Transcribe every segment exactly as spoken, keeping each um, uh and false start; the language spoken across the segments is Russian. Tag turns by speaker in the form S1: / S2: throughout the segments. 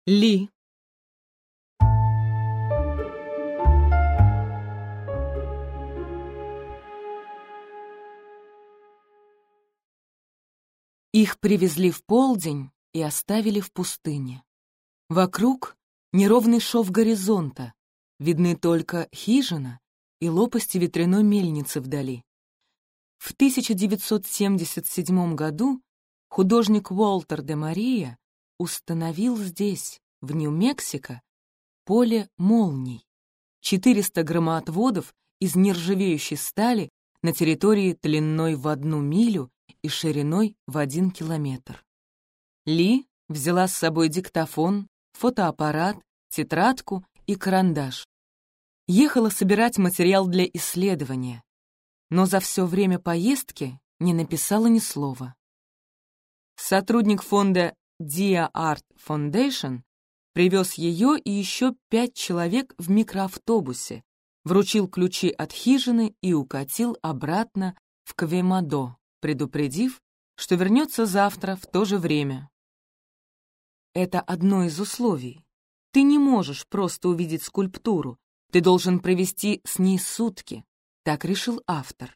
S1: Ли. Их привезли в полдень и оставили в пустыне. Вокруг неровный шов горизонта, видны только хижина и лопасти ветряной мельницы вдали. В тысяча девятьсот семьдесят седьмом году художник Уолтер де Мария установил здесь, в Нью-Мексико, поле молний, четыреста громоотводов из нержавеющей стали на территории длиной в одну милю и шириной в один километр. Ли взяла с собой диктофон, фотоаппарат, тетрадку и карандаш. Ехала собирать материал для исследования, но за все время поездки не написала ни слова. Сотрудник фонда Dia Art Foundation привез ее и еще пять человек в микроавтобусе, вручил ключи от хижины и укатил обратно в Квемадо, предупредив, что вернется завтра в то же время. Это одно из условий. Ты не можешь просто увидеть скульптуру, ты должен провести с ней сутки, так решил автор.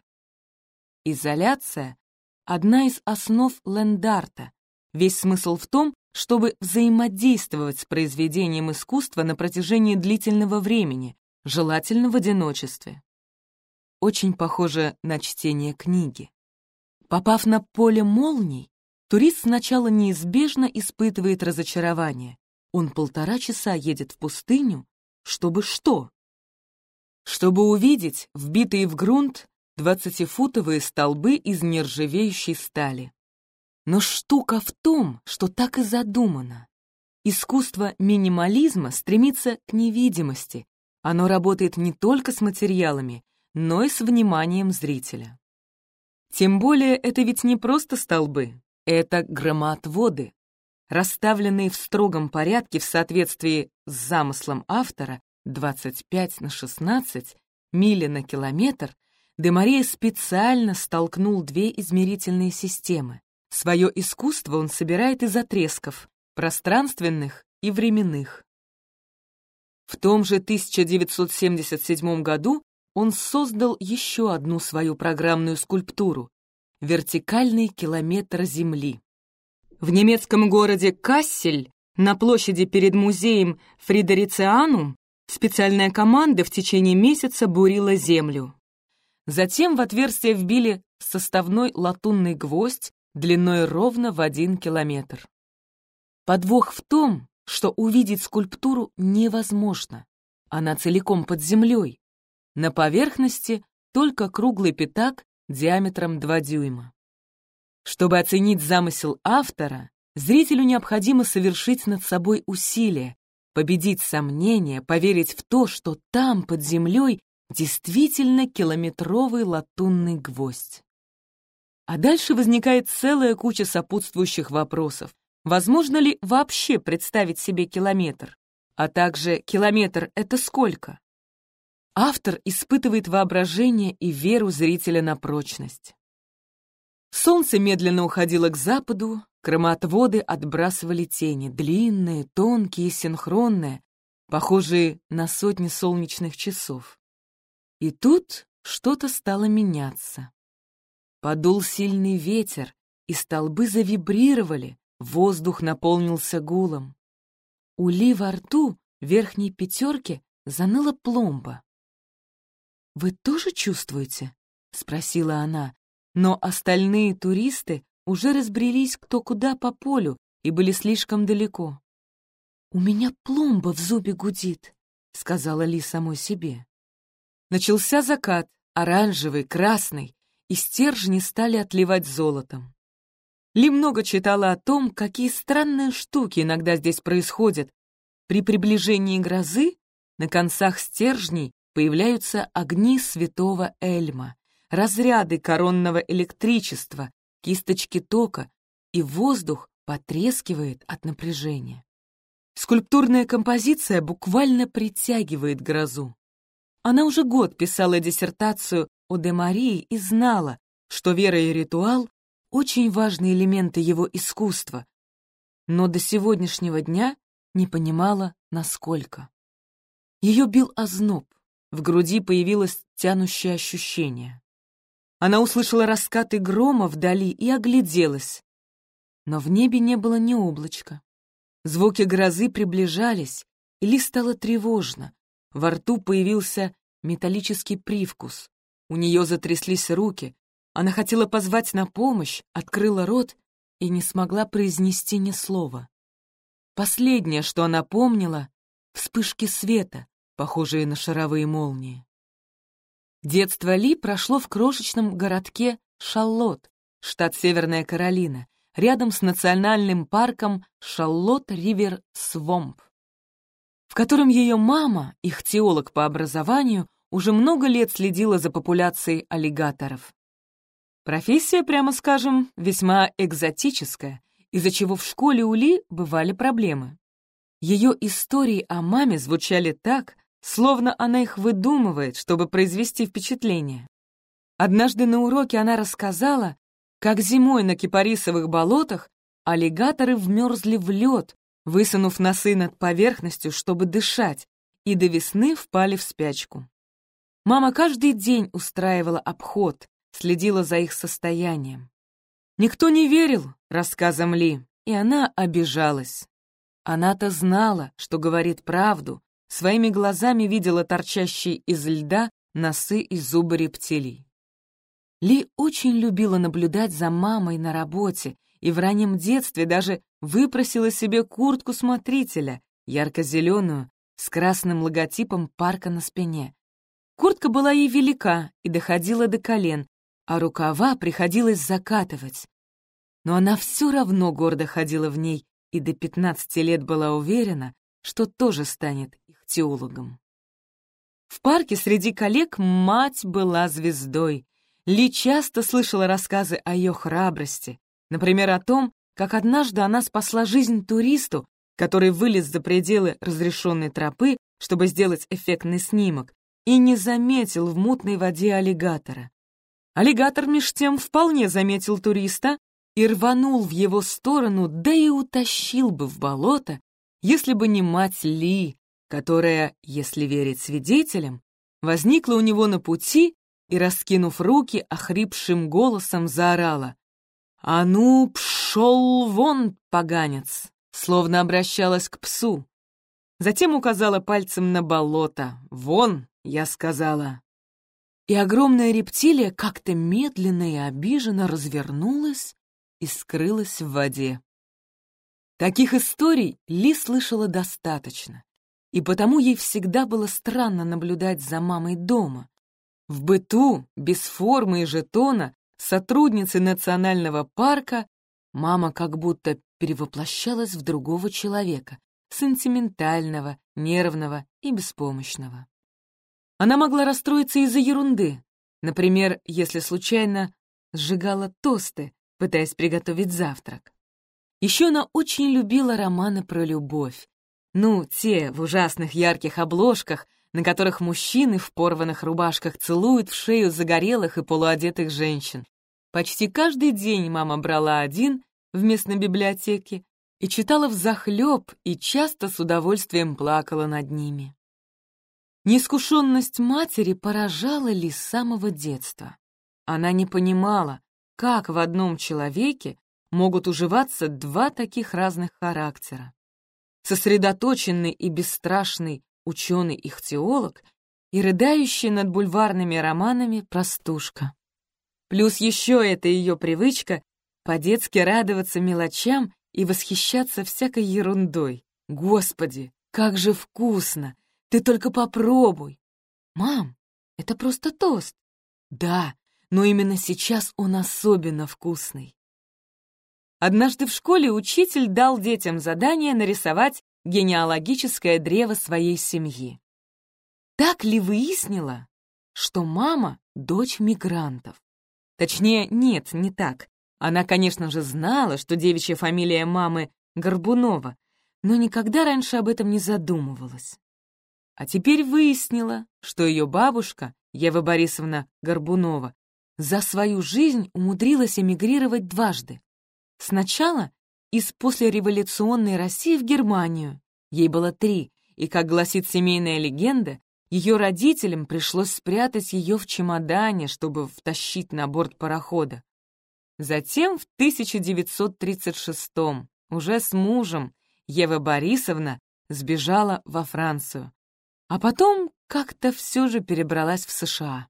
S1: Изоляция — одна из основ ленд-арта. Весь смысл в том, чтобы взаимодействовать с произведением искусства на протяжении длительного времени, желательно в одиночестве. Очень похоже на чтение книги. Попав на поле молний, турист сначала неизбежно испытывает разочарование. Он полтора часа едет в пустыню, чтобы что? Чтобы увидеть вбитые в грунт двадцатифутовые столбы из нержавеющей стали. Но штука в том, что так и задумано. Искусство минимализма стремится к невидимости. Оно работает не только с материалами, но и с вниманием зрителя. Тем более это ведь не просто столбы, это громоотводы, расставленные в строгом порядке в соответствии с замыслом автора двадцать пять на шестнадцать, мили на километр, де Мария специально столкнул две измерительные системы. Свое искусство он собирает из отрезков, пространственных и временных. В том же тысяча девятьсот семьдесят седьмом году он создал еще одну свою программную скульптуру — вертикальный километр Земли. В немецком городе Кассель, на площади перед музеем Фридерицианум, специальная команда в течение месяца бурила землю. Затем в отверстие вбили составной латунный гвоздь длиной ровно в один километр. Подвох в том, что увидеть скульптуру невозможно. Она целиком под землей. На поверхности только круглый пятак диаметром два дюйма. Чтобы оценить замысел автора, зрителю необходимо совершить над собой усилие, победить сомнения, поверить в то, что там, под землей, действительно километровый латунный гвоздь. А дальше возникает целая куча сопутствующих вопросов. Возможно ли вообще представить себе километр? А также километр — это сколько? Автор испытывает воображение и веру зрителя на прочность. Солнце медленно уходило к западу, громоотводы отбрасывали тени, длинные, тонкие, синхронные, похожие на сотни солнечных часов. И тут что-то стало меняться. Подул сильный ветер, и столбы завибрировали, воздух наполнился гулом. У Ли во рту верхней пятерки заныла пломба. «Вы тоже чувствуете?» — спросила она, но остальные туристы уже разбрелись кто куда по полю и были слишком далеко. «У меня пломба в зубе гудит», — сказала Ли самой себе. Начался закат, оранжевый, красный, и стержни стали отливать золотом. Ли много читала о том, какие странные штуки иногда здесь происходят. При приближении грозы на концах стержней появляются огни святого Эльма, разряды коронного электричества, кисточки тока, и воздух потрескивает от напряжения. Скульптурная композиция буквально притягивает грозу. Она уже год писала диссертацию о де Марии и знала, что вера и ритуал — очень важные элементы его искусства. Но до сегодняшнего дня не понимала, насколько. Ее бил озноб, в груди появилось тянущее ощущение. Она услышала раскаты грома вдали и огляделась. Но в небе не было ни облачка. Звуки грозы приближались, и Ли стало тревожно. Во рту появился металлический привкус. У нее затряслись руки. Она хотела позвать на помощь, открыла рот и не смогла произнести ни слова. Последнее, что она помнила — вспышки света, похожие на шаровые молнии. Детство Ли прошло в крошечном городке Шарлотт, штат Северная Каролина, рядом с национальным парком Шарлотт-Ривер-Свомп, в котором ее мама, ихтиолог по образованию, уже много лет следила за популяцией аллигаторов. Профессия, прямо скажем, весьма экзотическая, из-за чего в школе у Ли бывали проблемы. Ее истории о маме звучали так, словно она их выдумывает, чтобы произвести впечатление. Однажды на уроке она рассказала, как зимой на кипарисовых болотах аллигаторы вмерзли в лед, высунув носы над поверхностью, чтобы дышать, и до весны впали в спячку. Мама каждый день устраивала обход, следила за их состоянием. Никто не верил рассказам Ли, и она обижалась. Она-то знала, что говорит правду, своими глазами видела торчащие из льда носы и зубы рептилий. Ли очень любила наблюдать за мамой на работе и в раннем детстве даже выпросила себе куртку смотрителя, ярко-зеленую, с красным логотипом парка на спине. Куртка была ей велика и доходила до колен, а рукава приходилось закатывать. Но она все равно гордо ходила в ней и до пятнадцати лет была уверена, что тоже станет ихтиологом. В парке среди коллег мать была звездой. Ли часто слышала рассказы о ее храбрости, например, о том, как однажды она спасла жизнь туристу, который вылез за пределы разрешенной тропы, чтобы сделать эффектный снимок, и не заметил в мутной воде аллигатора. Аллигатор меж тем вполне заметил туриста и рванул в его сторону, да и утащил бы в болото, если бы не мать Ли, которая, если верить свидетелям, возникла у него на пути и, раскинув руки, охрипшим голосом заорала: «А ну, пшел вон, поганец!» словно обращалась к псу. Затем указала пальцем на болото. «Вон!» — я сказала. И огромная рептилия как-то медленно и обиженно развернулась и скрылась в воде. Таких историй Ли слышала достаточно, и потому ей всегда было странно наблюдать за мамой дома. В быту, без формы и жетона, сотрудницы национального парка, мама как будто перевоплощалась в другого человека, сентиментального, нервного и беспомощного. Она могла расстроиться из-за ерунды, например, если случайно сжигала тосты, пытаясь приготовить завтрак. Еще она очень любила романы про любовь. Ну, те в ужасных ярких обложках, на которых мужчины в порванных рубашках целуют в шею загорелых и полуодетых женщин. Почти каждый день мама брала один в местной библиотеке и читала взахлеб, и часто с удовольствием плакала над ними. Неискушенность матери поражала Ли с самого детства. Она не понимала, как в одном человеке могут уживаться два таких разных характера. Сосредоточенный и бесстрашный ученый-ихтиолог и рыдающий над бульварными романами простушка. Плюс еще это ее привычка по-детски радоваться мелочам и восхищаться всякой ерундой. Господи, как же вкусно! Ты только попробуй! Мам, это просто тост. Да, но именно сейчас он особенно вкусный. Однажды в школе учитель дал детям задание нарисовать генеалогическое древо своей семьи. Так Ли выяснила, что мама — дочь мигрантов. Точнее, нет, не так. Она, конечно же, знала, что девичья фамилия мамы Горбунова, но никогда раньше об этом не задумывалась. А теперь выяснила, что ее бабушка, Ева Борисовна Горбунова, за свою жизнь умудрилась эмигрировать дважды. Сначала из послереволюционной России в Германию. Ей было три, и, как гласит семейная легенда, ее родителям пришлось спрятать ее в чемодане, чтобы втащить на борт парохода. Затем в тысяча девятьсот тридцать шестом, уже с мужем, Ева Борисовна сбежала во Францию, а потом как-то все же перебралась в США.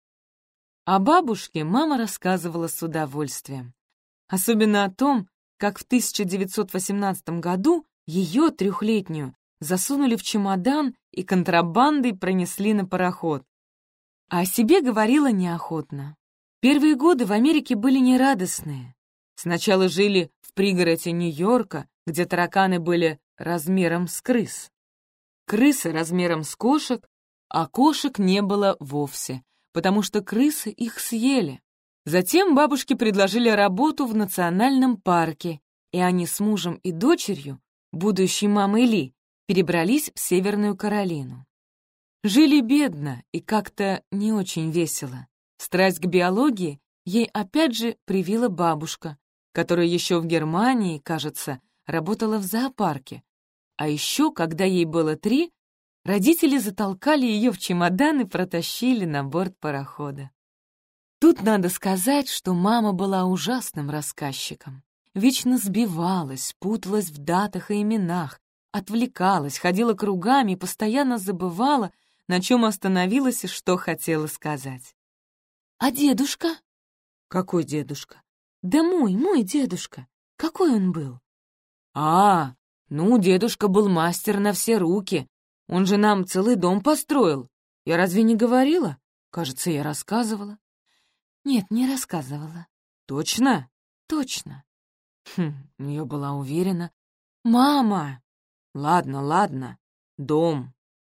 S1: О бабушке мама рассказывала с удовольствием, особенно о том, как в тысяча девятьсот восемнадцатом году ее, трехлетнюю, засунули в чемодан и контрабандой пронесли на пароход. А о себе говорила неохотно. Первые годы в Америке были нерадостные. Сначала жили в пригороде Нью-Йорка, где тараканы были размером с крыс. Крысы размером с кошек, а кошек не было вовсе, потому что крысы их съели. Затем бабушке предложили работу в национальном парке, и они с мужем и дочерью, будущей мамой Ли, перебрались в Северную Каролину. Жили бедно и как-то не очень весело. Страсть к биологии ей опять же привила бабушка, которая еще в Германии, кажется, работала в зоопарке. А еще, когда ей было три, родители затолкали ее в чемодан и протащили на борт парохода. Тут надо сказать, что мама была ужасным рассказчиком. Вечно сбивалась, путалась в датах и именах, отвлекалась, ходила кругами и постоянно забывала, на чем остановилась и что хотела сказать. «А дедушка?» «Какой дедушка?» «Да мой, мой дедушка. Какой он был?» «А, ну, дедушка был мастер на все руки. Он же нам целый дом построил. Я разве не говорила? Кажется, я рассказывала». «Нет, не рассказывала». «Точно?» «Точно». Хм, я была уверена. «Мама!» «Ладно, ладно. Дом.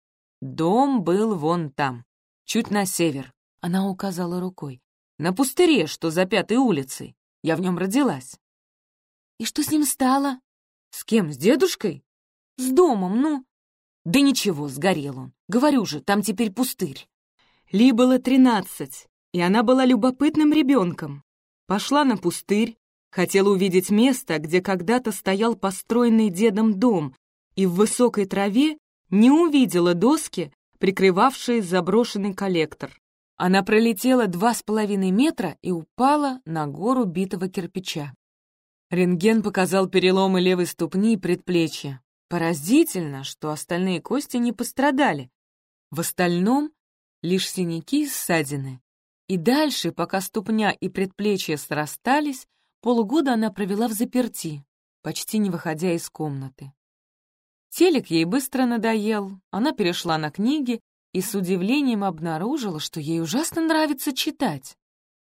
S1: Дом был вон там, чуть на север». Она указала рукой. «На пустыре, что за пятой улицей. Я в нем родилась». «И что с ним стало?» «С кем, с дедушкой?» «С домом, ну». «Да ничего, сгорел он. Говорю же, там теперь пустырь». Ли было тринадцать, и она была любопытным ребенком. Пошла на пустырь, хотела увидеть место, где когда-то стоял построенный дедом дом, и в высокой траве не увидела доски, прикрывавшие заброшенный коллектор. Она пролетела два с половиной метра и упала на гору битого кирпича. Рентген показал переломы левой ступни и предплечья. Поразительно, что остальные кости не пострадали. В остальном лишь синяки и ссадины. И дальше, пока ступня и предплечья срастались, полгода она провела в заперти, почти не выходя из комнаты. Телек ей быстро надоел, она перешла на книги и с удивлением обнаружила, что ей ужасно нравится читать.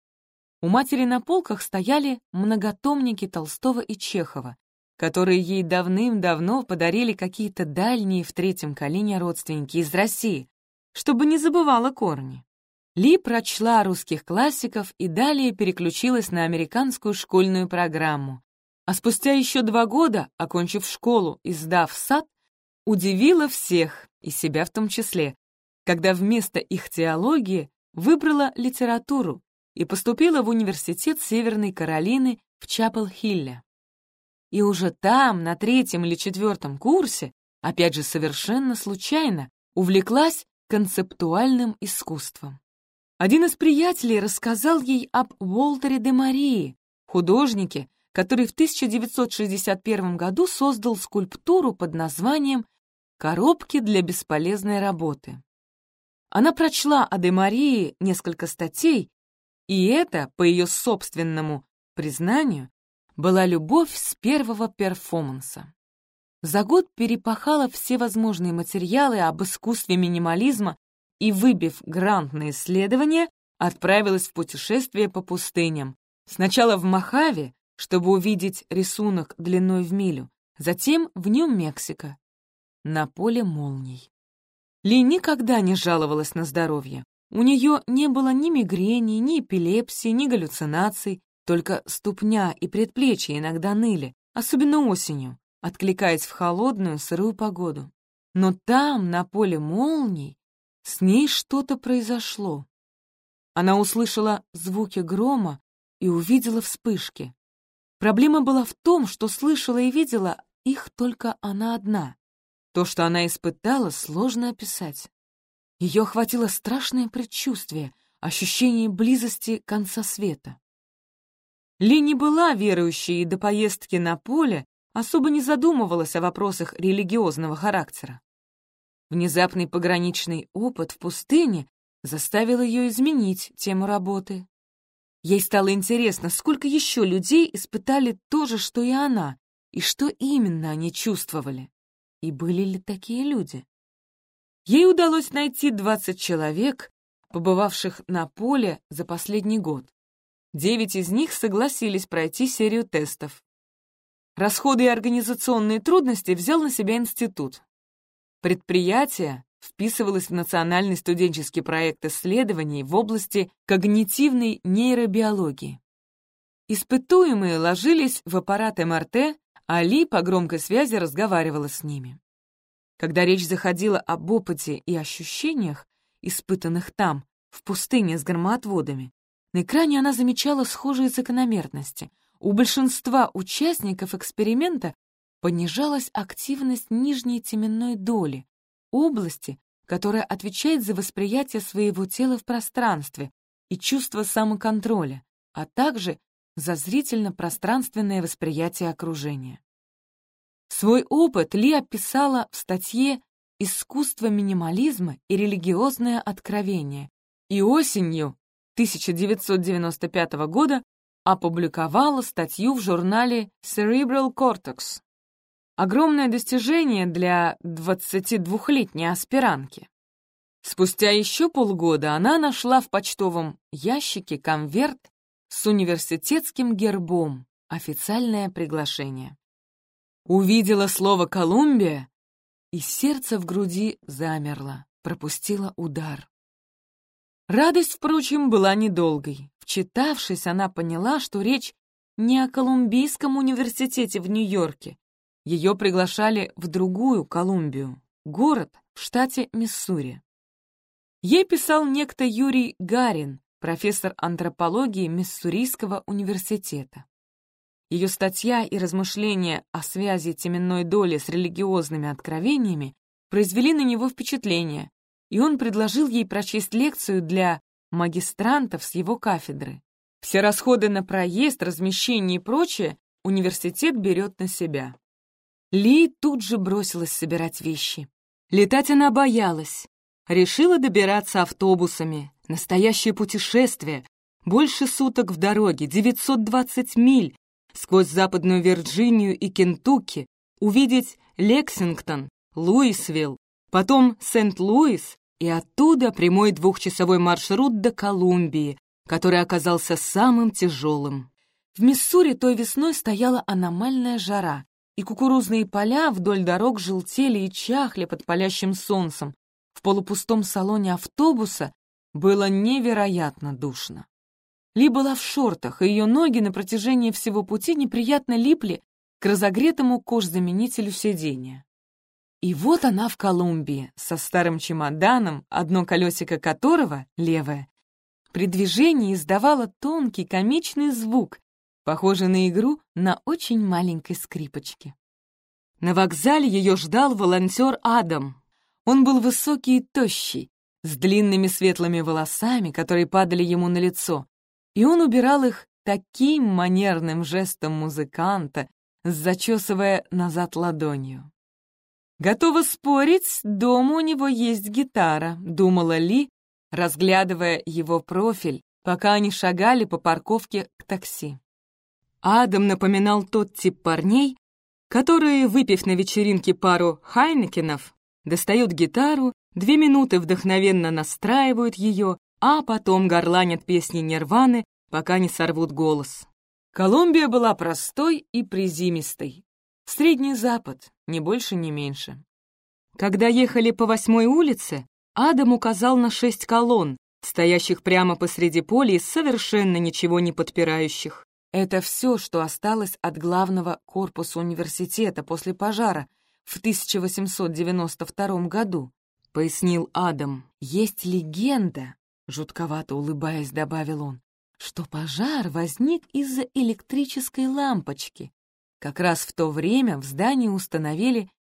S1: У матери на полках стояли многотомники Толстого и Чехова, которые ей давным-давно подарили какие-то дальние в третьем колене родственники из России, чтобы не забывала корни. Ли прочла русских классиков и далее переключилась на американскую школьную программу, а спустя еще два года, окончив школу и сдав сад, удивила всех, и себя в том числе, когда вместо их теологии выбрала литературу и поступила в университет Северной Каролины в Чапел-Хилле. И уже там, на третьем или четвертом курсе, опять же совершенно случайно, увлеклась концептуальным искусством. Один из приятелей рассказал ей об Уолтере де Марии, художнике, который в тысяча девятьсот шестьдесят первом году создал скульптуру под названием «Коробки для бесполезной работы». Она прочла о де Марии несколько статей, и это, по ее собственному признанию, была любовь с первого перформанса. За год перепахала все возможные материалы об искусстве минимализма и, выбив грант на исследование, отправилась в путешествие по пустыням. Сначала в Мохаве, чтобы увидеть рисунок длиной в милю, затем в Нью-Мексико, на поле молний. Ли никогда не жаловалась на здоровье. У нее не было ни мигрени, ни эпилепсии, ни галлюцинаций, только ступня и предплечья иногда ныли, особенно осенью, откликаясь в холодную, сырую погоду. Но там, на поле молний, с ней что-то произошло. Она услышала звуки грома и увидела вспышки. Проблема была в том, что слышала и видела их только она одна. То, что она испытала, сложно описать. Ее охватило страшное предчувствие, ощущение близости конца света. Ли не была верующей и до поездки на поле особо не задумывалась о вопросах религиозного характера. Внезапный пограничный опыт в пустыне заставил ее изменить тему работы. Ей стало интересно, сколько еще людей испытали то же, что и она, и что именно они чувствовали, и были ли такие люди. Ей удалось найти двадцать человек, побывавших на поле за последний год. Девять из них согласились пройти серию тестов. Расходы и организационные трудности взял на себя институт. Предприятие вписывалось в национальный студенческий проект исследований в области когнитивной нейробиологии. Испытуемые ложились в аппарат эм эр тэ, а Ли по громкой связи разговаривала с ними. Когда речь заходила об опыте и ощущениях, испытанных там, в пустыне с громоотводами, на экране она замечала схожие закономерности. У большинства участников эксперимента понижалась активность нижней теменной доли, области, которая отвечает за восприятие своего тела в пространстве и чувство самоконтроля, а также за зрительно-пространственное восприятие окружения. Свой опыт Ли описала в статье «Искусство минимализма и религиозное откровение» и осенью тысяча девятьсот девяносто пятого года опубликовала статью в журнале Cerebral Cortex. Огромное достижение для двадцатидвухлетней аспирантки. Спустя еще полгода она нашла в почтовом ящике конверт с университетским гербом, официальное приглашение. Увидела слово «Колумбия», и сердце в груди замерло, пропустило удар. Радость, впрочем, была недолгой. Вчитавшись, она поняла, что речь не о Колумбийском университете в Нью-Йорке. Ее приглашали в другую Колумбию, город в штате Миссури. Ей писал некто Юрий Гарин, профессор антропологии Миссурийского университета. Ее статья и размышления о связи теменной доли с религиозными откровениями произвели на него впечатление, и он предложил ей прочесть лекцию для магистрантов с его кафедры. Все расходы на проезд, размещение и прочее университет берет на себя. Ли тут же бросилась собирать вещи. Летать она боялась. Решила добираться автобусами. Настоящее путешествие. Больше суток в дороге, девятьсот двадцать миль. Сквозь Западную Вирджинию и Кентукки. Увидеть Лексингтон, Луисвилл, потом Сент-Луис и оттуда прямой двухчасовой маршрут до Колумбии, который оказался самым тяжелым. В Миссури той весной стояла аномальная жара, и кукурузные поля вдоль дорог желтели и чахли под палящим солнцем. В полупустом салоне автобуса было невероятно душно. Ли была в шортах, и ее ноги на протяжении всего пути неприятно липли к разогретому кожзаменителю сиденья. И вот она в Колумбии, со старым чемоданом, одно колесико которого, левое, при движении издавало тонкий комичный звук, похожий на игру на очень маленькой скрипочке. На вокзале ее ждал волонтер Адам. Он был высокий и тощий, с длинными светлыми волосами, которые падали ему на лицо, и он убирал их таким манерным жестом музыканта, зачесывая назад ладонью. «Готова спорить, дома у него есть гитара», — думала Ли, разглядывая его профиль, пока они шагали по парковке к такси. Адам напоминал тот тип парней, которые, выпив на вечеринке пару хайнекенов, достают гитару, две минуты вдохновенно настраивают ее, а потом горланят песни Нирваны, пока не сорвут голос. Колумбия была простой и приземистой. Средний Запад, ни больше, ни меньше. Когда ехали по восьмой улице, Адам указал на шесть колонн, стоящих прямо посреди поля и совершенно ничего не подпирающих. Это все, что осталось от главного корпуса университета после пожара в тысяча восемьсот девяносто втором году, пояснил Адам. Есть легенда, жутковато улыбаясь, добавил он, что пожар возник из-за электрической лампочки. Как раз в то время в здании установили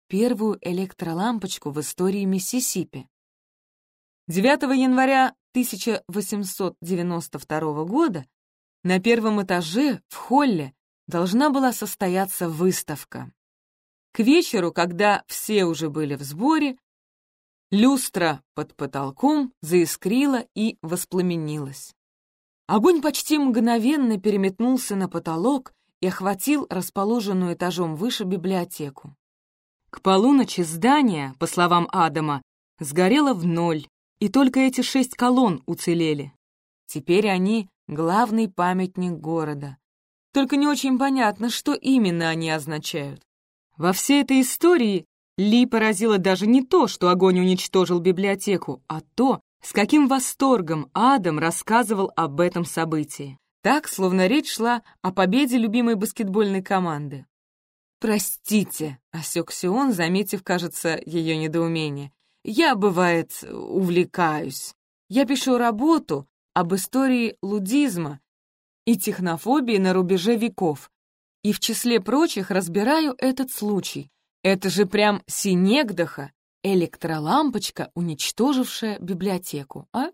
S1: первую электролампочку в истории Миссисипи. девятого января тысяча восемьсот девяносто второго года на первом этаже в холле должна была состояться выставка. К вечеру, когда все уже были в сборе, люстра под потолком заискрила и воспламенилась. Огонь почти мгновенно переметнулся на потолок и охватил расположенную этажом выше библиотеку. К полуночи здание, по словам Адама, сгорело в ноль, и только эти шесть колонн уцелели. Теперь они — главный памятник города. Только не очень понятно, что именно они означают. Во всей этой истории Ли поразило даже не то, что огонь уничтожил библиотеку, а то, с каким восторгом Адам рассказывал об этом событии. Так, словно речь шла о победе любимой баскетбольной команды. «Простите», — осекся он, заметив, кажется, ее недоумение. «Я, бывает, увлекаюсь. Я пишу работу об истории луддизма и технофобии на рубеже веков, и в числе прочих разбираю этот случай. Это же прям синегдаха, электролампочка, уничтожившая библиотеку, а?»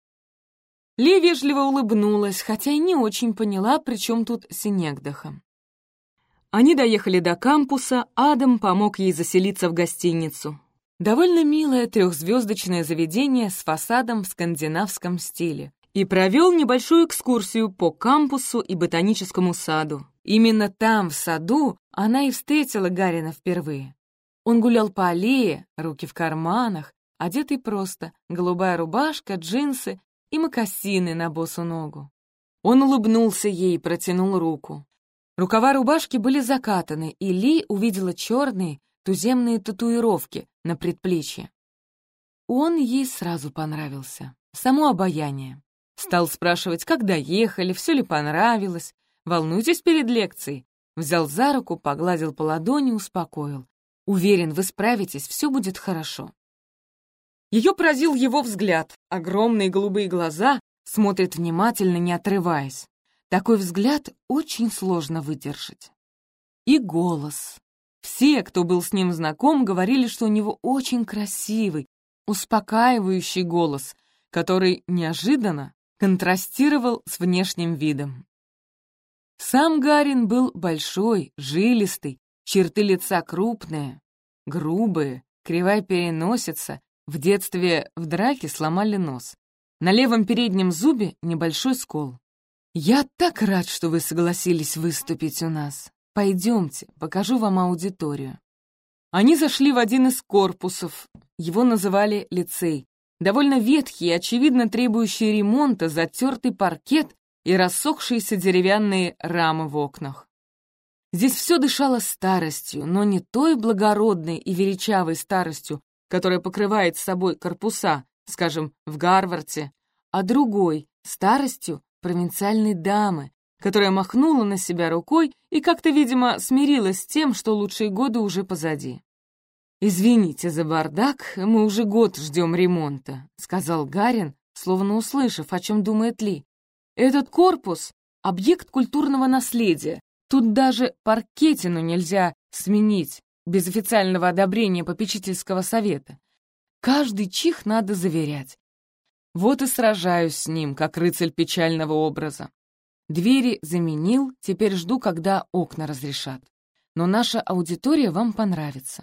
S1: Ли вежливо улыбнулась, хотя и не очень поняла, при чем тут синегдаха. Они доехали до кампуса, Адам помог ей заселиться в гостиницу. Довольно милое трехзвездочное заведение с фасадом в скандинавском стиле. И провел небольшую экскурсию по кампусу и ботаническому саду. Именно там, в саду, она и встретила Гарина впервые. Он гулял по аллее, руки в карманах, одетый просто, голубая рубашка, джинсы и мокасины на босу ногу. Он улыбнулся ей и протянул руку. Рукава рубашки были закатаны, и Ли увидела черные туземные татуировки на предплечье. Он ей сразу понравился. Само обаяние. Стал спрашивать, когда ехали, все ли понравилось. Волнуйтесь перед лекцией. Взял за руку, погладил по ладони, успокоил. Уверен, вы справитесь, все будет хорошо. Ее поразил его взгляд. Огромные голубые глаза смотрят внимательно, не отрываясь. Такой взгляд очень сложно выдержать. И голос. Все, кто был с ним знаком, говорили, что у него очень красивый, успокаивающий голос, который неожиданно контрастировал с внешним видом. Сам Гарин был большой, жилистый, черты лица крупные, грубые, кривая переносица, в детстве в драке сломали нос. На левом переднем зубе небольшой скол. «Я так рад, что вы согласились выступить у нас. Пойдемте, покажу вам аудиторию». Они зашли в один из корпусов, его называли лицей. Довольно ветхий и, очевидно, требующий ремонта, затертый паркет и рассохшиеся деревянные рамы в окнах. Здесь все дышало старостью, но не той благородной и величавой старостью, которая покрывает собой корпуса, скажем, в Гарварде, а другой, старостью провинциальной дамы, которая махнула на себя рукой и как-то, видимо, смирилась с тем, что лучшие годы уже позади. «Извините за бардак, мы уже год ждем ремонта», — сказал Гарин, словно услышав, о чем думает Ли. «Этот корпус — объект культурного наследия. Тут даже паркетину нельзя сменить без официального одобрения попечительского совета. Каждый чих надо заверять. Вот и сражаюсь с ним, как рыцарь печального образа. Двери заменил, теперь жду, когда окна разрешат. Но наша аудитория вам понравится».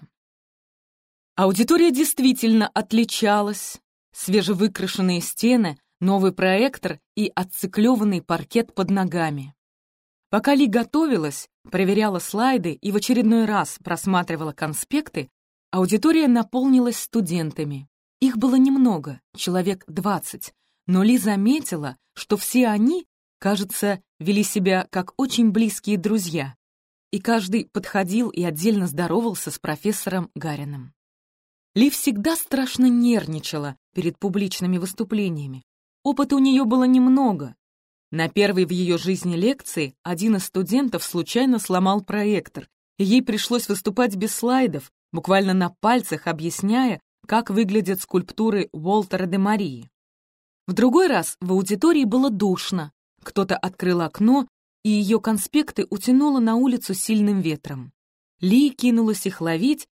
S1: Аудитория действительно отличалась. Свежевыкрашенные стены, новый проектор и отциклёванный паркет под ногами. Пока Ли готовилась, проверяла слайды и в очередной раз просматривала конспекты, аудитория наполнилась студентами. Их было немного, человек двадцать, но Ли заметила, что все они, кажется, вели себя как очень близкие друзья, и каждый подходил и отдельно здоровался с профессором Гарином. Ли всегда страшно нервничала перед публичными выступлениями. Опыта у нее было немного. На первой в ее жизни лекции один из студентов случайно сломал проектор, и ей пришлось выступать без слайдов, буквально на пальцах объясняя, как выглядят скульптуры Уолтера де Марии. В другой раз в аудитории было душно. Кто-то открыл окно, и ее конспекты утянуло на улицу сильным ветром. Ли кинулась их ловить,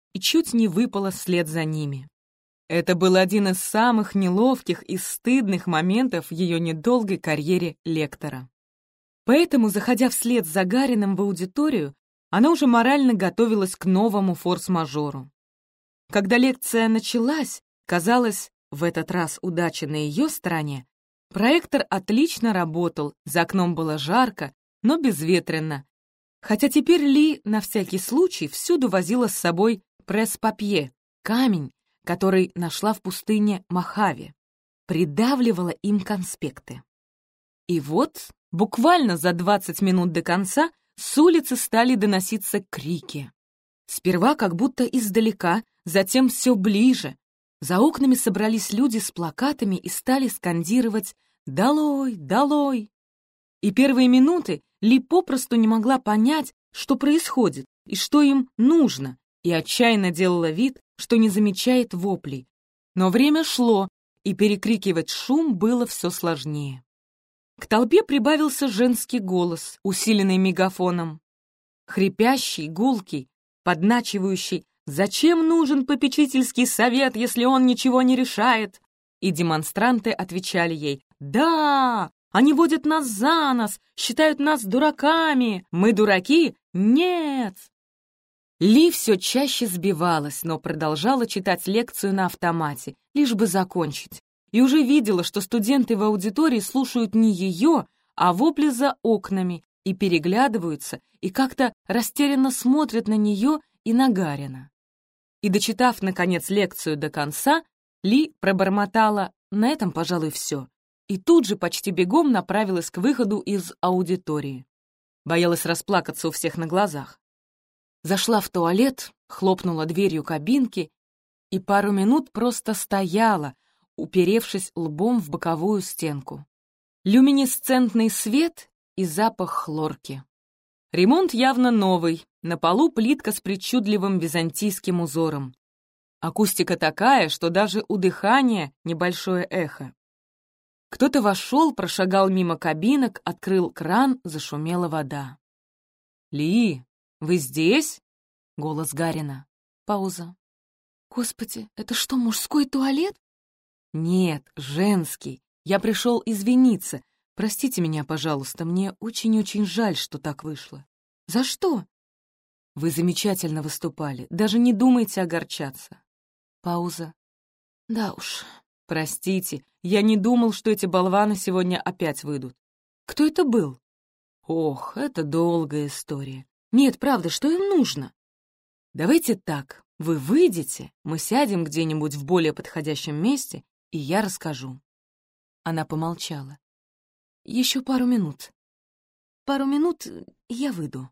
S1: и чуть не выпала вслед за ними. Это был один из самых неловких и стыдных моментов в ее недолгой карьере лектора. Поэтому, заходя вслед за Гарином в аудиторию, она уже морально готовилась к новому форс-мажору. Когда лекция началась, казалось, в этот раз удача на ее стороне, проектор отлично работал, за окном было жарко, но безветренно. Хотя теперь Ли на всякий случай всюду возила с собой пресс-папье, камень, который нашла в пустыне Мохаве, придавливала им конспекты. И вот, буквально за двадцать минут до конца, с улицы стали доноситься крики. Сперва как будто издалека, затем все ближе. За окнами собрались люди с плакатами и стали скандировать «Долой! Долой!». И первые минуты Ли попросту не могла понять, что происходит и что им нужно, и отчаянно делала вид, что не замечает воплей. Но время шло, и перекрикивать шум было все сложнее. К толпе прибавился женский голос, усиленный мегафоном. Хрипящий, гулкий, подначивающий «Зачем нужен попечительский совет, если он ничего не решает?» И демонстранты отвечали ей «Да! Они водят нас за нос, считают нас дураками! Мы дураки? Нет!» Ли все чаще сбивалась, но продолжала читать лекцию на автомате, лишь бы закончить. И уже видела, что студенты в аудитории слушают не ее, а вопли за окнами, и переглядываются, и как-то растерянно смотрят на нее и на Гарина. И, дочитав, наконец, лекцию до конца, Ли пробормотала «на этом, пожалуй, все», и тут же почти бегом направилась к выходу из аудитории. Боялась расплакаться у всех на глазах. Зашла в туалет, хлопнула дверью кабинки и пару минут просто стояла, уперевшись лбом в боковую стенку. Люминесцентный свет и запах хлорки. Ремонт явно новый, на полу плитка с причудливым византийским узором. Акустика такая, что даже у дыхания небольшое эхо. Кто-то вошел, прошагал мимо кабинок, открыл кран, зашумела вода. «Ли, вы здесь?» — голос Гарина. Пауза. «Господи, это что, мужской туалет?» «Нет, женский. Я пришел извиниться. Простите меня, пожалуйста, мне очень-очень жаль, что так вышло». «За что?» «Вы замечательно выступали. Даже не думайте огорчаться». Пауза. «Да уж, простите, я не думал, что эти болваны сегодня опять выйдут. Кто это был?» «Ох, это долгая история. Нет, правда, что им нужно?» «Давайте так, вы выйдете, мы сядем где-нибудь в более подходящем месте, и я расскажу». Она помолчала. «Еще пару минут. Пару минут, и я выйду».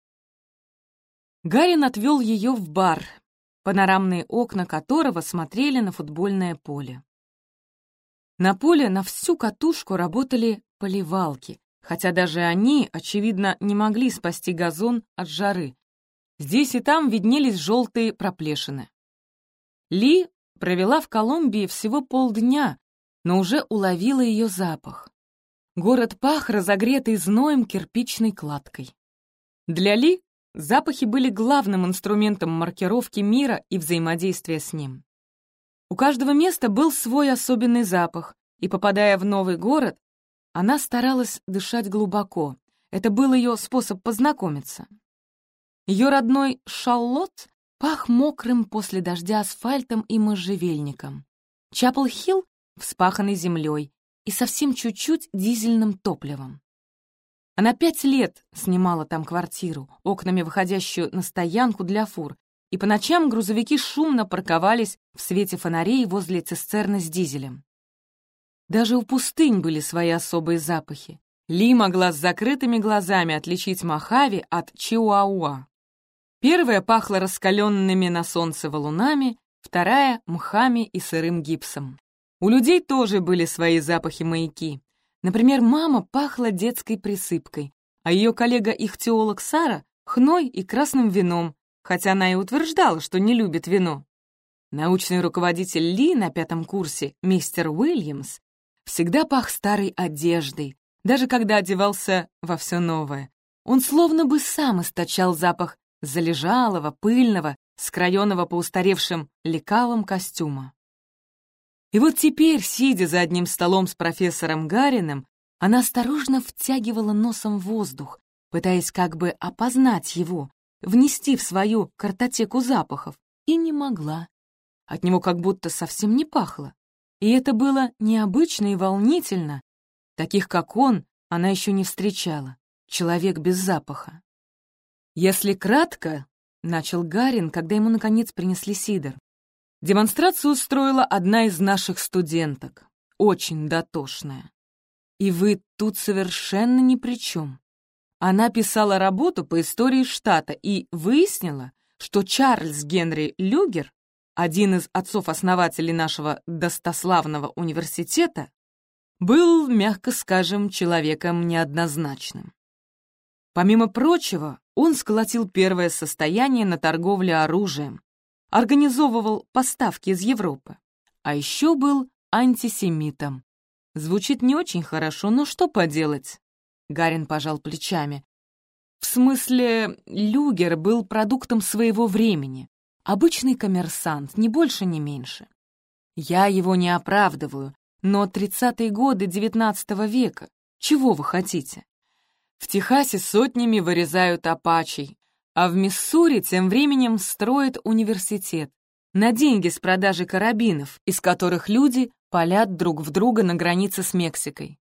S1: Гарин отвел ее в бар, панорамные окна которого смотрели на футбольное поле. На поле на всю катушку работали поливалки, хотя даже они, очевидно, не могли спасти газон от жары. Здесь и там виднелись желтые проплешины. Ли провела в Колумбии всего полдня, но уже уловила ее запах. Город пах разогретый зноем кирпичной кладкой. Для Ли запахи были главным инструментом маркировки мира и взаимодействия с ним. У каждого места был свой особенный запах, и, попадая в новый город, она старалась дышать глубоко. Это был ее способ познакомиться. Ее родной Шарлотт пах мокрым после дождя асфальтом и можжевельником. Чапел-Хилл — вспаханной землей и совсем чуть-чуть дизельным топливом. Она пять лет снимала там квартиру, окнами выходящую на стоянку для фур, и по ночам грузовики шумно парковались в свете фонарей возле цистерны с дизелем. Даже у пустынь были свои особые запахи. Ли могла с закрытыми глазами отличить Мохаве от Чиуауа. Первая пахла раскаленными на солнце валунами, вторая — мхами и сырым гипсом. У людей тоже были свои запахи-маяки. Например, мама пахла детской присыпкой, а ее коллега-ихтиолог Сара — хной и красным вином, хотя она и утверждала, что не любит вино. Научный руководитель Ли на пятом курсе, мистер Уильямс, всегда пах старой одеждой, даже когда одевался во все новое. Он словно бы сам источал запах залежалого, пыльного, скроенного по устаревшим лекалам костюма. И вот теперь, сидя за одним столом с профессором Гариным, она осторожно втягивала носом воздух, пытаясь как бы опознать его, внести в свою картотеку запахов, и не могла. От него как будто совсем не пахло. И это было необычно и волнительно. Таких, как он, она еще не встречала. Человек без запаха. «Если кратко», — начал Гарин, когда ему, наконец, принесли сидр, «демонстрацию устроила одна из наших студенток, очень дотошная. И вы тут совершенно ни при чем. Она писала работу по истории штата и выяснила, что Чарльз Генри Люгер, один из отцов-основателей нашего достославного университета, был, мягко скажем, человеком неоднозначным. Помимо прочего, он сколотил первое состояние на торговле оружием, организовывал поставки из Европы, а еще был антисемитом. Звучит не очень хорошо, но что поделать? Гарин пожал плечами. В смысле, Люгер был продуктом своего времени. Обычный коммерсант, ни больше, ни меньше. Я его не оправдываю, но тридцатые годы девятнадцатого века. Чего вы хотите? В Техасе сотнями вырезают апачей, а в Миссури тем временем строят университет на деньги с продажи карабинов, из которых люди палят друг в друга на границе с Мексикой.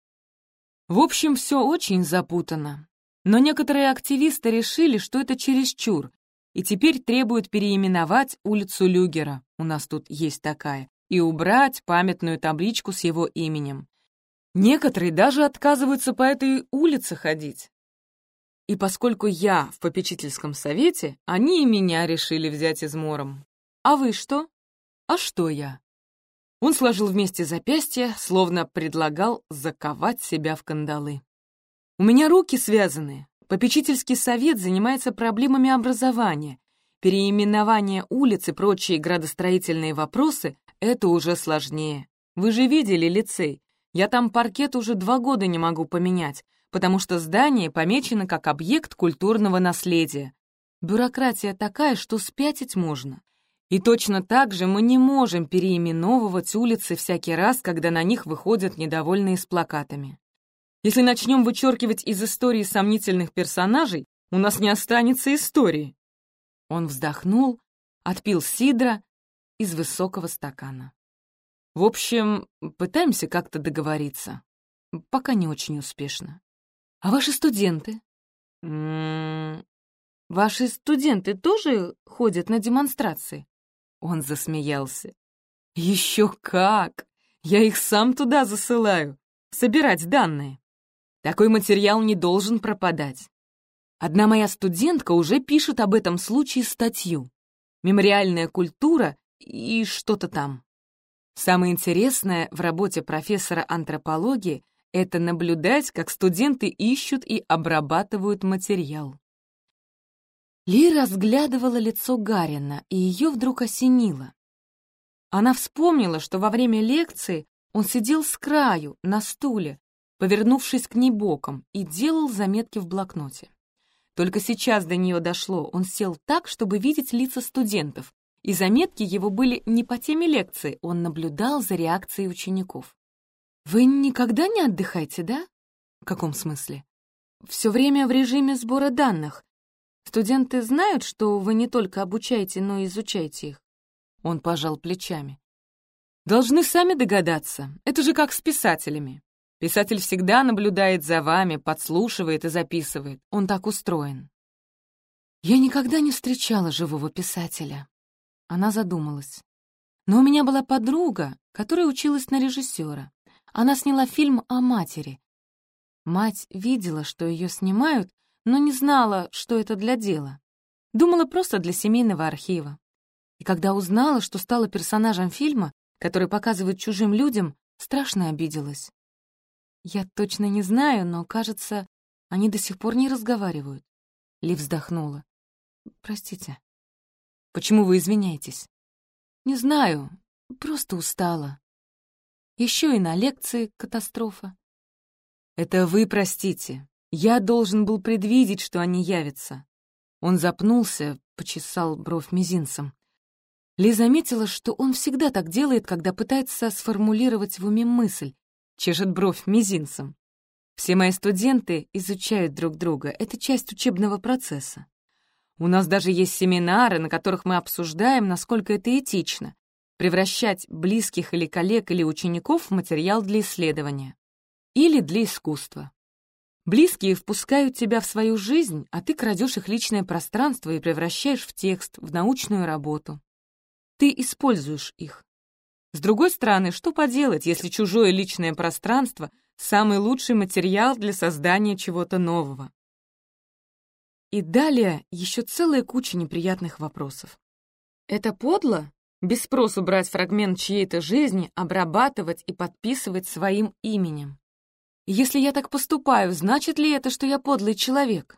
S1: В общем, все очень запутанно. Но некоторые активисты решили, что это чересчур, и теперь требуют переименовать улицу Люгера, у нас тут есть такая, и убрать памятную табличку с его именем. Некоторые даже отказываются по этой улице ходить. И поскольку я в попечительском совете, они и меня решили взять измором. А вы что? А что я? Он сложил вместе запястья, словно предлагал заковать себя в кандалы. У меня руки связаны. Попечительский совет занимается проблемами образования. Переименование улиц и прочие градостроительные вопросы — это уже сложнее. Вы же видели лицей? Я там паркет уже два года не могу поменять, потому что здание помечено как объект культурного наследия. Бюрократия такая, что спятить можно. И точно так же мы не можем переименовывать улицы всякий раз, когда на них выходят недовольные с плакатами. Если начнем вычеркивать из истории сомнительных персонажей, у нас не останется истории. Он вздохнул, отпил сидра из высокого стакана. В общем, пытаемся как-то договориться. Пока не очень успешно. А ваши студенты? М-м-м, ваши студенты тоже ходят на демонстрации? Он засмеялся. Еще как! Я их сам туда засылаю, собирать данные. Такой материал не должен пропадать. Одна моя студентка уже пишет об этом случае статью. Мемориальная культура и что-то там. Самое интересное в работе профессора антропологии — это наблюдать, как студенты ищут и обрабатывают материал. Ли разглядывала лицо Гарина, и ее вдруг осенило. Она вспомнила, что во время лекции он сидел с краю, на стуле, повернувшись к ней боком, и делал заметки в блокноте. Только сейчас до нее дошло, он сел так, чтобы видеть лица студентов, и заметки его были не по теме лекции, он наблюдал за реакцией учеников. «Вы никогда не отдыхаете, да?» «В каком смысле?» «Все время в режиме сбора данных. Студенты знают, что вы не только обучаете, но и изучаете их?» Он пожал плечами. «Должны сами догадаться. Это же как с писателями. Писатель всегда наблюдает за вами, подслушивает и записывает. Он так устроен». «Я никогда не встречала живого писателя». Она задумалась. «Но у меня была подруга, которая училась на режиссера. Она сняла фильм о матери. Мать видела, что ее снимают, но не знала, что это для дела. Думала, просто для семейного архива. И когда узнала, что стала персонажем фильма, который показывают чужим людям, страшно обиделась. Я точно не знаю, но, кажется, они до сих пор не разговаривают». Ли вздохнула. «Простите». «Почему вы извиняетесь?» «Не знаю, просто устала. Еще и на лекции катастрофа». «Это вы простите. Я должен был предвидеть, что они явятся». Он запнулся, почесал бровь мизинцем. Ли заметила, что он всегда так делает, когда пытается сформулировать в уме мысль, чешет бровь мизинцем. Все мои студенты изучают друг друга, это часть учебного процесса. У нас даже есть семинары, на которых мы обсуждаем, насколько это этично — превращать близких или коллег или учеников в материал для исследования. Или для искусства. Близкие впускают тебя в свою жизнь, а ты крадешь их личное пространство и превращаешь в текст, в научную работу. Ты используешь их. С другой стороны, что поделать, если чужое личное пространство — самый лучший материал для создания чего-то нового? И далее еще целая куча неприятных вопросов. Это подло? Без спросу брать фрагмент чьей-то жизни, обрабатывать и подписывать своим именем. Если я так поступаю, значит ли это, что я подлый человек?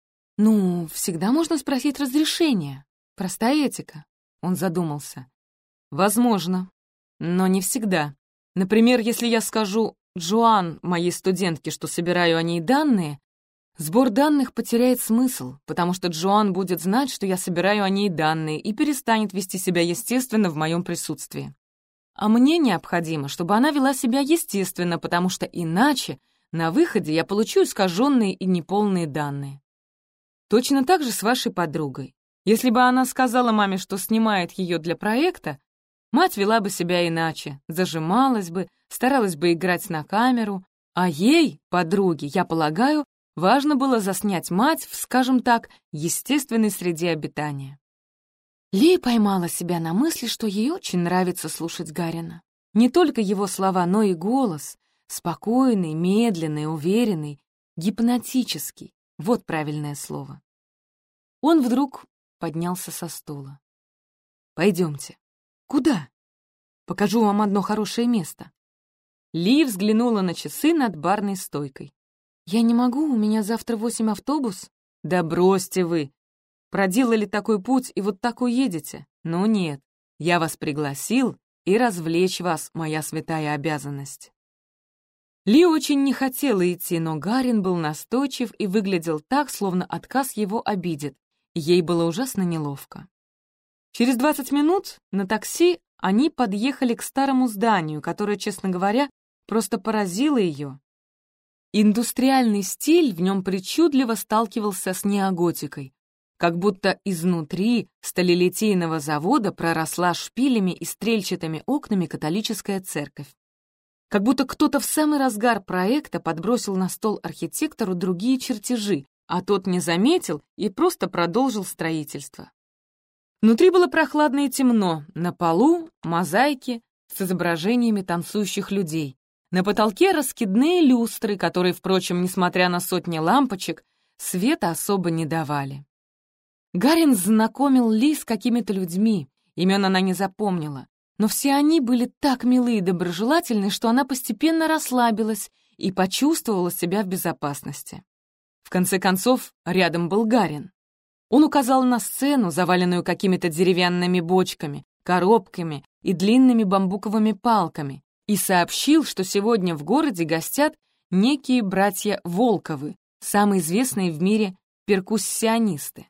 S1: Ну, всегда можно спросить разрешения. Простая этика. Он задумался. Возможно, но не всегда. Например, если я скажу Джоан, моей студентке, что собираю о ней данные, сбор данных потеряет смысл, потому что Джоан будет знать, что я собираю о ней данные, и перестанет вести себя естественно в моем присутствии. А мне необходимо, чтобы она вела себя естественно, потому что иначе на выходе я получу искаженные и неполные данные. Точно так же с вашей подругой. Если бы она сказала маме, что снимает ее для проекта, мать вела бы себя иначе, зажималась бы, старалась бы играть на камеру, а ей, подруге, я полагаю, важно было заснять мать в, скажем так, естественной среде обитания. Ли поймала себя на мысли, что ей очень нравится слушать Гарина. Не только его слова, но и голос, спокойный, медленный, уверенный, гипнотический. Вот правильное слово. Он вдруг поднялся со стула. «Пойдемте». «Куда?» «Покажу вам одно хорошее место». Ли взглянула на часы над барной стойкой. «Я не могу, у меня завтра восемь автобус». «Да бросьте вы! Проделали такой путь и вот так уедете? Ну нет, я вас пригласил, и развлечь вас — моя святая обязанность». Ли очень не хотела идти, но Гарин был настойчив и выглядел так, словно отказ его обидит. Ей было ужасно неловко. Через двадцать минут на такси они подъехали к старому зданию, которое, честно говоря, просто поразило ее. Индустриальный стиль в нем причудливо сталкивался с неоготикой, как будто изнутри сталелитейного завода проросла шпилями и стрельчатыми окнами католическая церковь. Как будто кто-то в самый разгар проекта подбросил на стол архитектору другие чертежи, а тот не заметил и просто продолжил строительство. Внутри было прохладно и темно, на полу мозаики с изображениями танцующих людей. На потолке раскидные люстры, которые, впрочем, несмотря на сотни лампочек, света особо не давали. Гарин знакомил Ли с какими-то людьми, имен она не запомнила, но все они были так милы и доброжелательны, что она постепенно расслабилась и почувствовала себя в безопасности. В конце концов, рядом был Гарин. Он указал на сцену, заваленную какими-то деревянными бочками, коробками и длинными бамбуковыми палками, и сообщил, что сегодня в городе гостят некие братья Волковы, самые известные в мире перкуссионисты.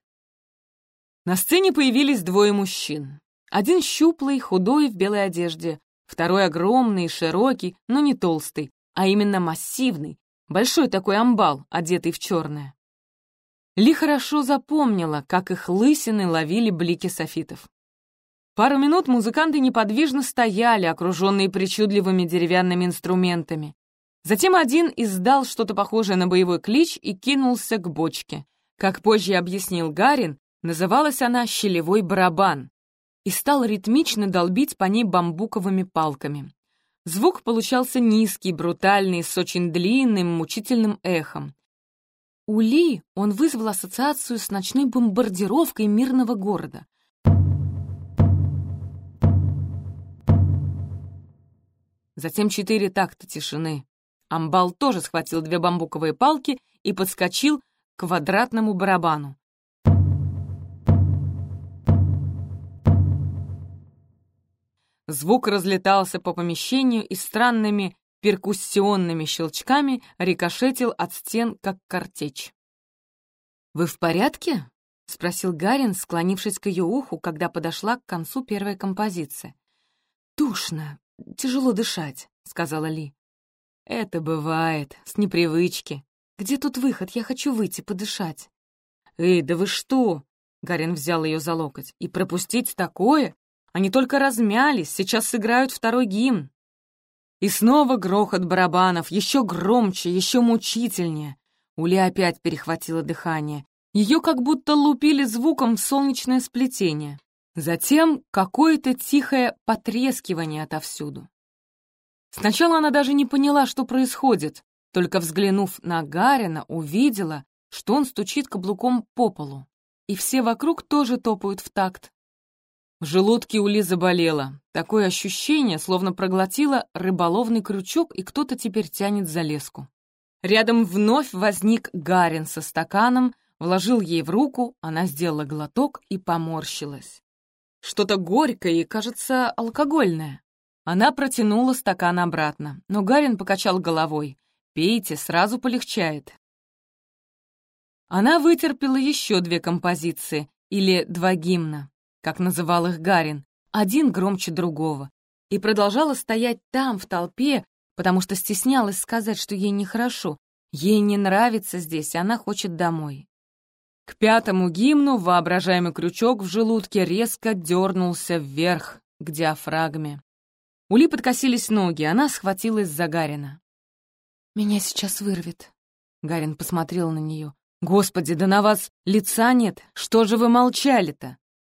S1: На сцене появились двое мужчин. Один щуплый, худой, в белой одежде, второй огромный и широкий, но не толстый, а именно массивный, большой такой амбал, одетый в черное. Ли хорошо запомнила, как их лысины ловили блики софитов. Пару минут музыканты неподвижно стояли, окруженные причудливыми деревянными инструментами. Затем один издал что-то похожее на боевой клич и кинулся к бочке. Как позже объяснил Гарин, называлась она «щелевой барабан», и стал ритмично долбить по ней бамбуковыми палками. Звук получался низкий, брутальный, с очень длинным, мучительным эхом. У Ли он вызвал ассоциацию с ночной бомбардировкой мирного города. Затем четыре такта тишины. Амбал тоже схватил две бамбуковые палки и подскочил к квадратному барабану. Звук разлетался по помещению и странными перкуссионными щелчками рикошетил от стен, как картечь. «Вы в порядке?» — спросил Гарин, склонившись к ее уху, когда подошла к концу первая композиция. «Душно, тяжело дышать», — сказала Ли. «Это бывает, с непривычки. Где тут выход? Я хочу выйти, подышать». «Эй, да вы что?» — Гарин взял ее за локоть. «И пропустить такое? Они только размялись, сейчас сыграют второй гимн». И снова грохот барабанов, еще громче, еще мучительнее. У Ли опять перехватило дыхание. Ее как будто лупили звуком в солнечное сплетение. Затем какое-то тихое потрескивание отовсюду. Сначала она даже не поняла, что происходит, только взглянув на Гарина, увидела, что он стучит каблуком по полу. И все вокруг тоже топают в такт. В желудке у Ли заболело. Такое ощущение, словно проглотила рыболовный крючок, и кто-то теперь тянет за леску. Рядом вновь возник Гарин со стаканом, вложил ей в руку, она сделала глоток и поморщилась. Что-то горькое и, кажется, алкогольное. Она протянула стакан обратно, но Гарин покачал головой. «Пейте, сразу полегчает». Она вытерпела еще две композиции, или два гимна, как называл их Гарин, один громче другого, и продолжала стоять там, в толпе, потому что стеснялась сказать, что ей нехорошо. Ей не нравится здесь, и она хочет домой. К пятому гимну воображаемый крючок в желудке резко дернулся вверх, к диафрагме. У Ли подкосились ноги, она схватилась за Гарина. «Меня сейчас вырвет», — Гарин посмотрел на нее. «Господи, да на вас лица нет! Что же вы молчали-то?»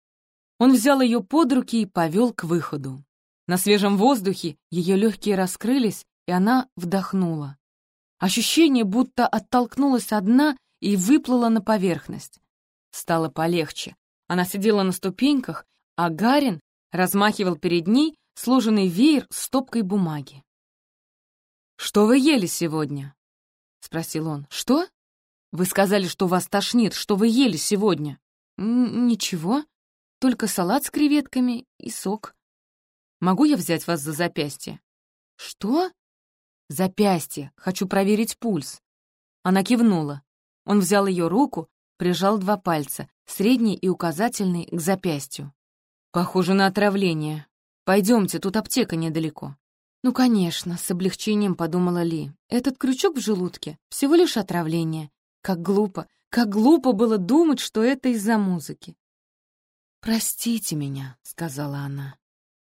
S1: Он взял ее под руки и повел к выходу. На свежем воздухе ее легкие раскрылись, и она вдохнула. Ощущение, будто оттолкнулась от дна и выплыла на поверхность. Стало полегче. Она сидела на ступеньках, а Гарин размахивал перед ней сложенный веер с стопкой бумаги. «Что вы ели сегодня?» — спросил он. «Что? Вы сказали, что вас тошнит. Что вы ели сегодня?» Н «Ничего, только салат с креветками и сок. Могу я взять вас за запястье?» «Что?» «Запястье. Хочу проверить пульс». Она кивнула. Он взял ее руку, прижал два пальца, средний и указательный, к запястью. «Похоже на отравление. Пойдемте, тут аптека недалеко». «Ну, конечно», — с облегчением подумала Ли. «Этот крючок в желудке — всего лишь отравление. Как глупо, как глупо было думать, что это из-за музыки». «Простите меня», — сказала она.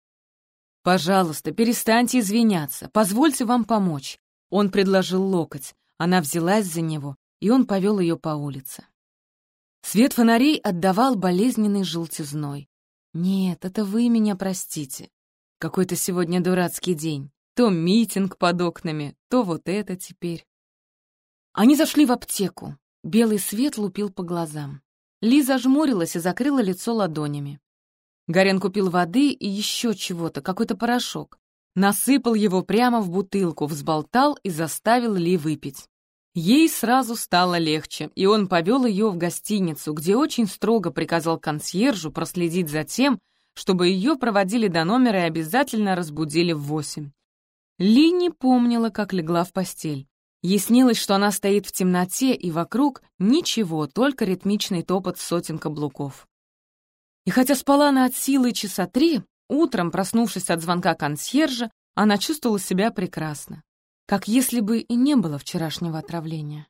S1: «Пожалуйста, перестаньте извиняться, позвольте вам помочь». Он предложил локоть, она взялась за него, и он повел ее по улице. Свет фонарей отдавал болезненной желтизной. «Нет, это вы меня простите. Какой-то сегодня дурацкий день. То митинг под окнами, то вот это теперь». Они зашли в аптеку. Белый свет лупил по глазам. Ли зажмурилась и закрыла лицо ладонями. Гарин купил воды и еще чего-то, какой-то порошок. Насыпал его прямо в бутылку, взболтал и заставил Ли выпить. Ей сразу стало легче, и он повел ее в гостиницу, где очень строго приказал консьержу проследить за тем, чтобы ее проводили до номера и обязательно разбудили в восемь. Ли не помнила, как легла в постель. Ей снилось, что она стоит в темноте, и вокруг ничего, только ритмичный топот сотен каблуков. И хотя спала она от силы часа три, утром, проснувшись от звонка консьержа, она чувствовала себя прекрасно, как если бы и не было вчерашнего отравления.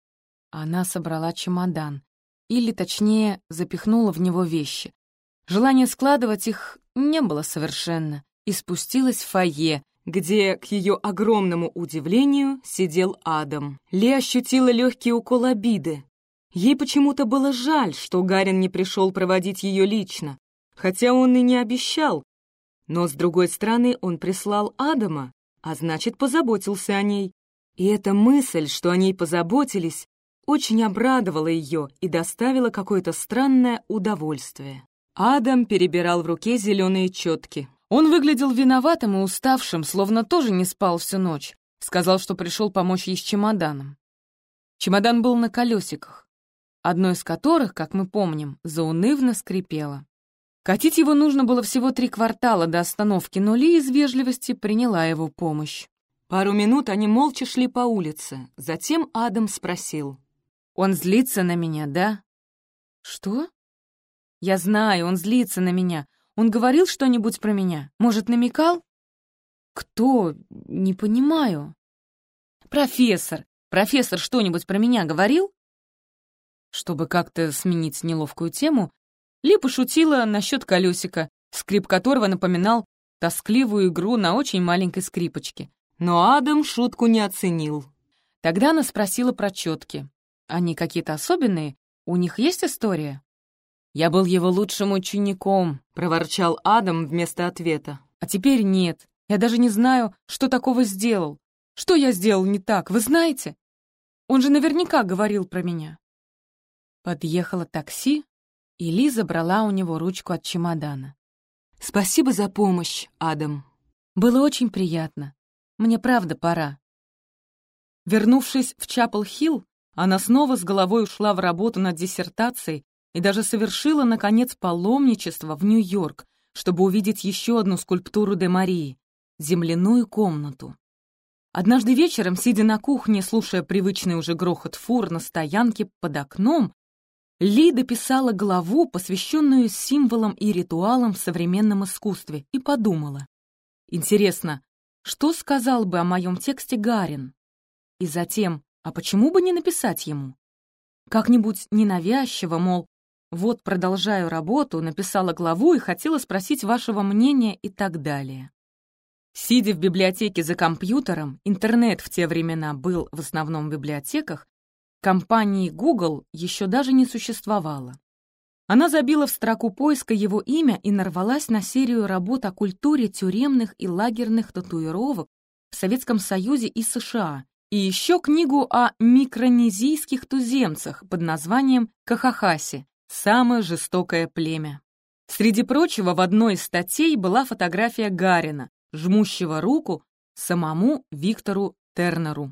S1: Она собрала чемодан, или, точнее, запихнула в него вещи. Желания складывать их не было совершенно, и спустилась в фойе, где, к ее огромному удивлению, сидел Адам. Ли ощутила легкий укол обиды. Ей почему-то было жаль, что Гарин не пришел проводить ее лично, хотя он и не обещал. Но, с другой стороны, он прислал Адама, а значит, позаботился о ней. И эта мысль, что о ней позаботились, очень обрадовала ее и доставила какое-то странное удовольствие. Адам перебирал в руке зеленые четки. Он выглядел виноватым и уставшим, словно тоже не спал всю ночь. Сказал, что пришел помочь ей с чемоданом. Чемодан был на колесиках, одно из которых, как мы помним, заунывно скрипело. Катить его нужно было всего три квартала до остановки, но Ли из вежливости приняла его помощь. Пару минут они молча шли по улице. Затем Адам спросил. «Он злится на меня, да?» «Что?» «Я знаю, он злится на меня. Он говорил что-нибудь про меня? Может, намекал?» «Кто? Не понимаю». «Профессор! Профессор что-нибудь про меня говорил?» Чтобы как-то сменить неловкую тему, Ли пошутила насчет колесика, скрип которого напоминал тоскливую игру на очень маленькой скрипочке. Но Адам шутку не оценил. Тогда она спросила про четки. «Они какие-то особенные? У них есть история?» «Я был его лучшим учеником», — проворчал Адам вместо ответа. «А теперь нет. Я даже не знаю, что такого сделал. Что я сделал не так, вы знаете? Он же наверняка говорил про меня». Подъехало такси, и Ли забрала у него ручку от чемодана. «Спасибо за помощь, Адам. Было очень приятно. Мне правда пора». Вернувшись в Чапел-Хилл, она снова с головой ушла в работу над диссертацией и даже совершила, наконец, паломничество в Нью-Йорк, чтобы увидеть еще одну скульптуру де Марии — земляную комнату. Однажды вечером, сидя на кухне, слушая привычный уже грохот фур на стоянке под окном, Ли дописала главу, посвященную символам и ритуалам в современном искусстве, и подумала: интересно, что сказал бы о моем тексте Гарин? И затем, а почему бы не написать ему? Как-нибудь ненавязчиво, мол, вот продолжаю работу, написала главу и хотела спросить вашего мнения и так далее. Сидя в библиотеке за компьютером, интернет в те времена был в основном в библиотеках, компании Google еще даже не существовало. Она забила в строку поиска его имя и нарвалась на серию работ о культуре тюремных и лагерных татуировок в Советском Союзе и США, и еще книгу о микронезийских туземцах под названием «Кахахаси. Самое жестокое племя». Среди прочего, в одной из статей была фотография Гарина, жмущего руку самому Виктору Тернеру.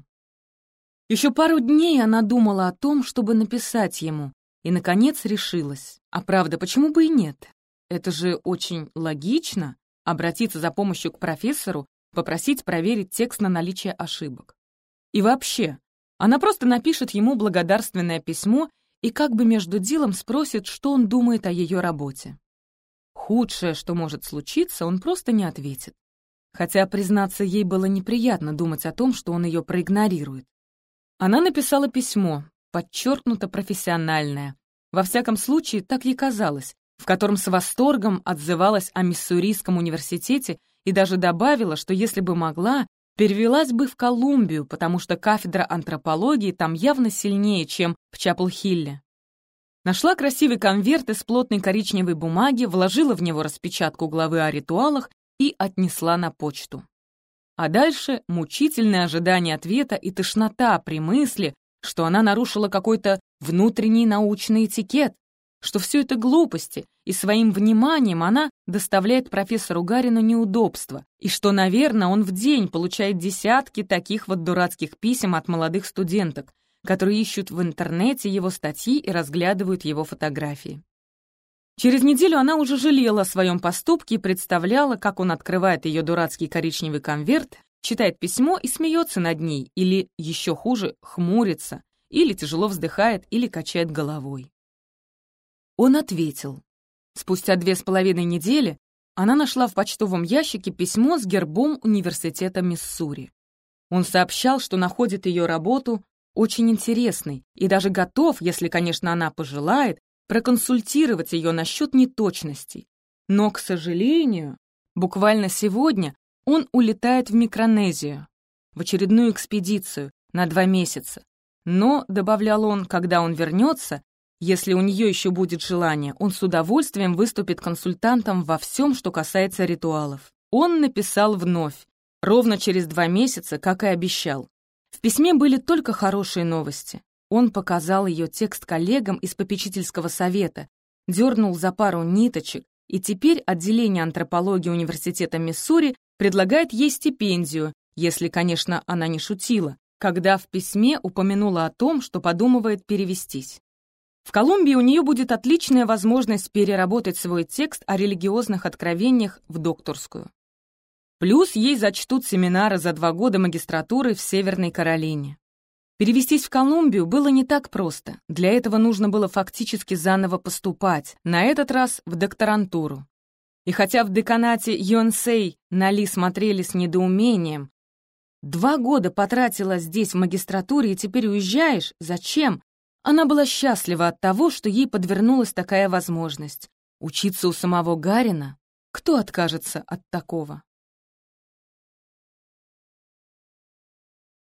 S1: Еще пару дней она думала о том, чтобы написать ему, и, наконец, решилась. А правда, почему бы и нет? Это же очень логично — обратиться за помощью к профессору, попросить проверить текст на наличие ошибок. И вообще, она просто напишет ему благодарственное письмо и как бы между делом спросит, что он думает о ее работе. Худшее, что может случиться, он просто не ответит. Хотя, признаться, ей было неприятно думать о том, что он ее проигнорирует. Она написала письмо, подчеркнуто профессиональное, во всяком случае, так ей казалось, в котором с восторгом отзывалась о Миссурийском университете и даже добавила, что если бы могла, перевелась бы в Колумбию, потому что кафедра антропологии там явно сильнее, чем в Чапел-Хилле. Нашла красивый конверт из плотной коричневой бумаги, вложила в него распечатку главы о ритуалах и отнесла на почту. А дальше мучительное ожидание ответа и тошнота при мысли, что она нарушила какой-то внутренний научный этикет, что все это глупости, и своим вниманием она доставляет профессору Гарину неудобства, и что, наверное, он в день получает десятки таких вот дурацких писем от молодых студенток, которые ищут в интернете его статьи и разглядывают его фотографии. Через неделю она уже жалела о своем поступке и представляла, как он открывает ее дурацкий коричневый конверт, читает письмо и смеется над ней, или, еще хуже, хмурится, или тяжело вздыхает, или качает головой. Он ответил. Спустя две с половиной недели она нашла в почтовом ящике письмо с гербом университета Миссури. Он сообщал, что находит ее работу очень интересной и даже готов, если, конечно, она пожелает, проконсультировать ее насчет неточностей. Но, к сожалению, буквально сегодня он улетает в Микронезию, в очередную экспедицию на два месяца. Но, добавлял он, когда он вернется, если у нее еще будет желание, он с удовольствием выступит консультантом во всем, что касается ритуалов. Он написал вновь, ровно через два месяца, как и обещал. В письме были только хорошие новости. Он показал ее текст коллегам из попечительского совета, дернул за пару ниточек, и теперь отделение антропологии университета Миссури предлагает ей стипендию, если, конечно, она не шутила, когда в письме упомянула о том, что подумывает перевестись. В Колумбии у нее будет отличная возможность переработать свой текст о религиозных откровениях в докторскую. Плюс ей зачтут семинары за два года магистратуры в Северной Каролине. Перевестись в Колумбию было не так просто. Для этого нужно было фактически заново поступать, на этот раз в докторантуру. И хотя в деканате ю эн си на Ли смотрели с недоумением, «Два года потратила здесь в магистратуре, и теперь уезжаешь? Зачем?» Она была счастлива от того, что ей подвернулась такая возможность. Учиться у самого Гарина? Кто откажется от такого?